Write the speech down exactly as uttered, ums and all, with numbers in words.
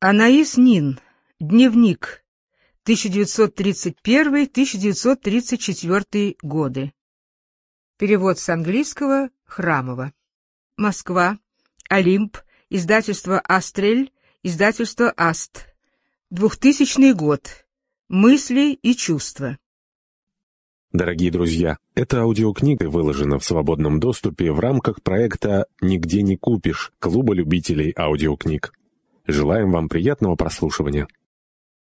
Анаис Нин. Дневник. тысяча девятьсот тридцать первый — тысяча девятьсот тридцать четвёртый годы. Перевод с английского Храмова. Москва. Олимп. Издательство «Астрель». Издательство «Аст». двухтысячный год. Мысли и чувства. Дорогие друзья, эта аудиокнига выложена в свободном доступе в рамках проекта «Нигде не купишь» Клуба любителей аудиокниг. Желаем вам приятного прослушивания.